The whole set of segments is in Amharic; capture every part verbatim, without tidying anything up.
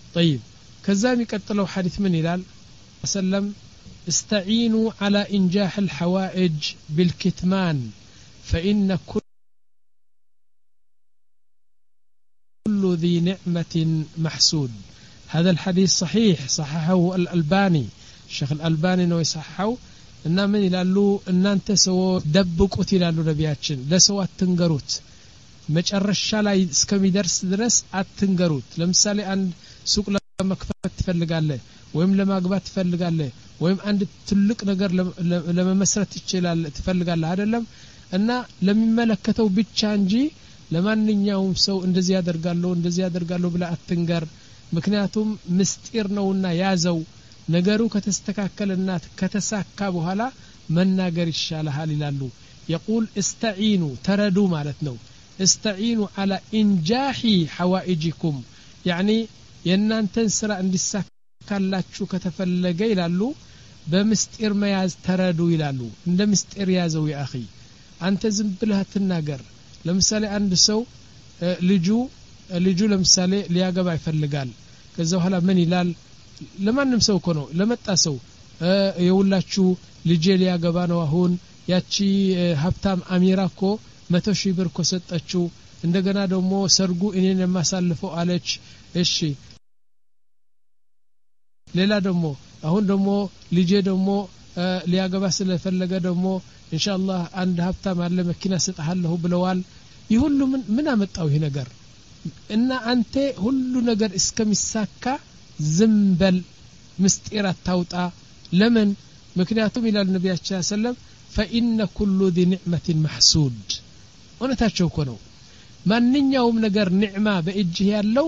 طيب كذا يقتلوا حديث من هلال وسلم استعينوا على إنجاح الحوائج بالكتمان فإن كل ذي نعمة محسود. هذا الحديث صحيح صححه الألباني الشيخ الألباني نو يصححه እና ምን ይላሉ እናንተ ሰው ደብቁት ይላሉ ነቢያችን ለሰው አትንገሩት መጨረሻ ላይ እስከሚደርስ ድረስ አትንገሩት ለምሳሌ አንድ ሱቅ ለመክፈት ትፈልጋለህ ወይም ለማግባት ትፈልጋለህ ወይም አንድ ትልቅ ነገር ለመመስረት ይችላል ትፈልጋለህ አይደለም እና ለሚመለከተው ብቻ እንጂ ለማንኛውም ሰው እንደዚህ ያደርጋለሁ እንደዚህ ያደርጋለሁ ብለ አትንገር ምክንያቱም ምስጢር ነውና ያዘው ነገሩ ከተስተካከለና ከተሳካ በኋላ መናገር ይሻላል ይላሉ يقول استعينوا تردوا ማለት ነው استعينوا على انجاح حوائجكم يعني የናንተን ስራ እንዲሳካላችሁ ከተፈለገ ይላሉ በምስጢር መያዝ ተረዱ ይላሉ እንደ ምስጢር ያዘው ያ اخي አንተ ዝም ብለህ አትናገር ለምሳሌ አንድ ሰው ልጁ ልጁ ለምሳሌ ሊያገባ ይፈልጋል ከዛ በኋላ ምን ይላል ለማንም ሰው እኮ ነው ለመጣ ሰው የውላችሁ ልጄ ሊያገባ ነው አሁን ያቺ ሀብታም አሚራ እኮ መቶ ሺህ ብር እኮ ሰጠችው እንደገና ደግሞ ሰርጉ እኔን የማሳልፈው አለች እሺ ሌላ ደግሞ አሁን ደግሞ ልጄ ደግሞ ሊያገባ ስለፈለገ ደግሞ ኢንሻአላህ አንድ ሀብታም አለ መኪና ሰጣለሁ ብለዋል ይሁሉ ምን ምን አመጣው ይሄ ነገር እና አንተ ሁሉ ነገር እስከሚሳካ ዝምበል ምስጢር አታውጣ ለምን ምክንያቱም ይላል ነብያችን ሰለላሁ ዐለይሂ ወሰለም فإن كل ذي نعمة محسود እውነታቸው እኮ ነው ማንኛውም ነገር ኒዕማ በእጅህ ያለው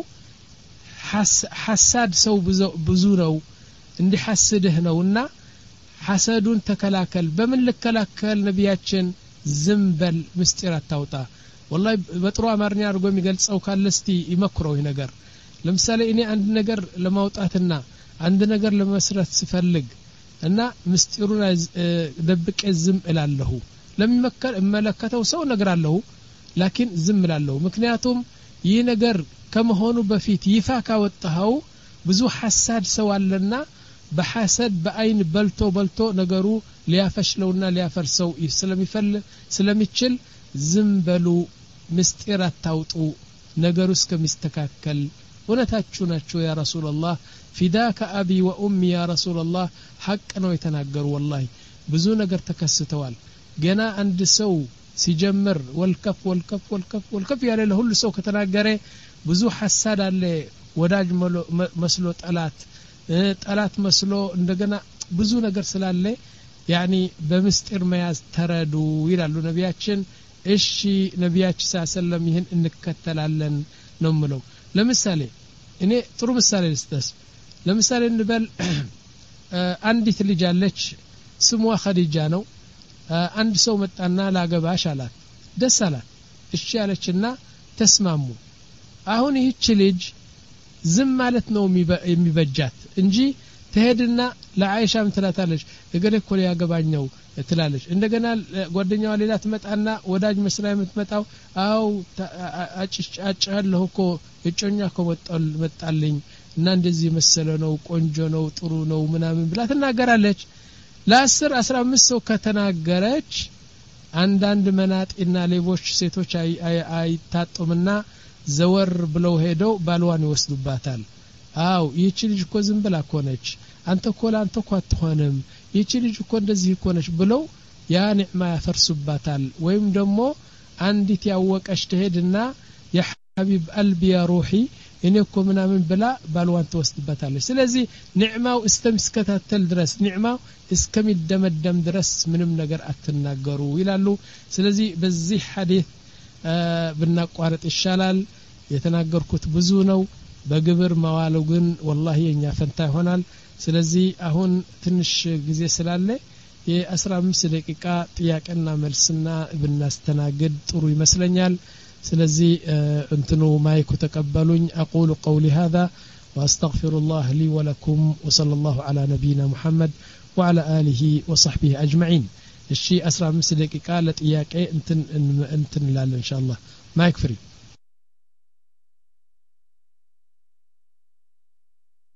ሐሳድ ሰው ብዙ ነው እንዲሐስድህ ነውና ሐሰዱን ተከላከል በምን ለከላከል ነብያችን ዝምበል ምስጢር አታውጣ والله በጥሩ አማርኛ አድርጎ የሚገልጸው ካለስቲ ይመክረው ይሄ ነገር ለምሳሌ እኔ አንድ ነገር ለማውጣትና አንድ ነገር ለመስራት ሲፈልግ እና ምስጢሩን ደብቄ ዝም እላለሁ ለሚመከር እመለከተው ሰው ነግራለሁ ላኪን ዝም እላለሁ ምክንያቱም ይህ ነገር ከመሆኑ በፊት ይፋ ካወጣው ብዙ ሐሳድ ሰው አለና በሐሰድ በአይን በልቶ በልቶ ነገሩ ሊያፈሽለውና ሊያፈርሰው ስለሚፈል ስለሚችል ዝም በሉ ምስጢር አታውጡ ነገሩ እስከሚስተካከል ወነታችሁ ናችሁ ያ ረሱላህ ፊዳከ አቢ ወኡሚ ያ ረሱላህ ሐቅ ነው የተናገሩ والله ብዙ ነገር ተከስተዋል ገና አንድ ሰው ሲጀምር ወልከፍ ወልከፍ ወልከፍ ወልከፍ ያለ ለሁሉ ሰው ከተናገረ ብዙ ሐሳድ አለ ወዳጅ መስሎ ጠላት ጠላት መስሎ እንደገና ብዙ ነገር ስላለ يعني በምስጢር መያዝ ተረዱ ይላሉ ነብያችን እሺ ነብያችን ሰለላሁ ይህን እንከተላለን ነው ምለው ለምሳሌ እኔ ጥሩ ምሳሌ ልስጥስ ለምሳሌ እንበል አንዲት ልጅ አለች ስሟ ኸዲጃ ነው አንድ ሰው መጣና ላገባሽ አላት ደስ አላት እሺ ያለችና ተስማሙ አሁን ይህች ልጅ ዝም ማለት ነው የሚበጃት እንጂ ተሄድና ለአይሻም ትላታለች እገሌ እኮ ያገባኛው ትላለች እንደገና ጓደኛዋ ሌላ ትመጣና ወዳጅ መስሪያ የምትመጣው አው አጭቻለሁ እኮ እጮኛ እኮ መጣልኝ እና እንደዚህ መሰለ ነው ቆንጆ ነው ጥሩ ነው ምናምን ብላ ተናገራለች ለአስር አስራ አምስት ሰው ከተናገረች አንዳንድ መናጢና ሌቦች ሴቶች አይታጡምና ዘወር ብለው ሄደው ባልዋን ይወስዱባታል አው ይቺ ልጅ እኮ ዝም ብላ ኮነች አንተ እኮ ላንተ እኮ አትሆንም ይቺ ልጅ እኮ እንደዚህ እኮ ነች ብለው ያ ኒዕማ ያፈርሱባታል ወይም ደግሞ አንዲት ያወቀሽ ተሄድና ያ ሐቢብ ቀልቢ ያ ሩሂ እኔ እኮ ምናምን ብላ ባልዋን ትወስድባታለች ስለዚህ ኒዕማው እስከሚስከታተል ድረስ ኒዕማው እስከሚደመደም ድረስ ምንም ነገር አትናገሩ ይላሉ ስለዚህ በዚህ ሐዲስ ብናቋርጥ ይሻላል የተናገርኩት ብዙ ነው በግብር ማዋለው ግን والله የኛ ፈንታ ይሆናል ስለዚህ አሁን ትንሽ ጊዜ ስላለ የ15 ደቂቃ ጥያቄና መልስና ብናስተናግድ ጥሩ ይመስለኛል ስለዚህ እንትኑ ማይኩ ተቀበሉኝ اقول قولي هذا واستغفر الله لي ولكم وصلى الله على نبينا محمد وعلى اله وصحبه اجمعين الشيء أسرع من دقيقه لطياقه انتن انتن لا ان شاء الله مايك فري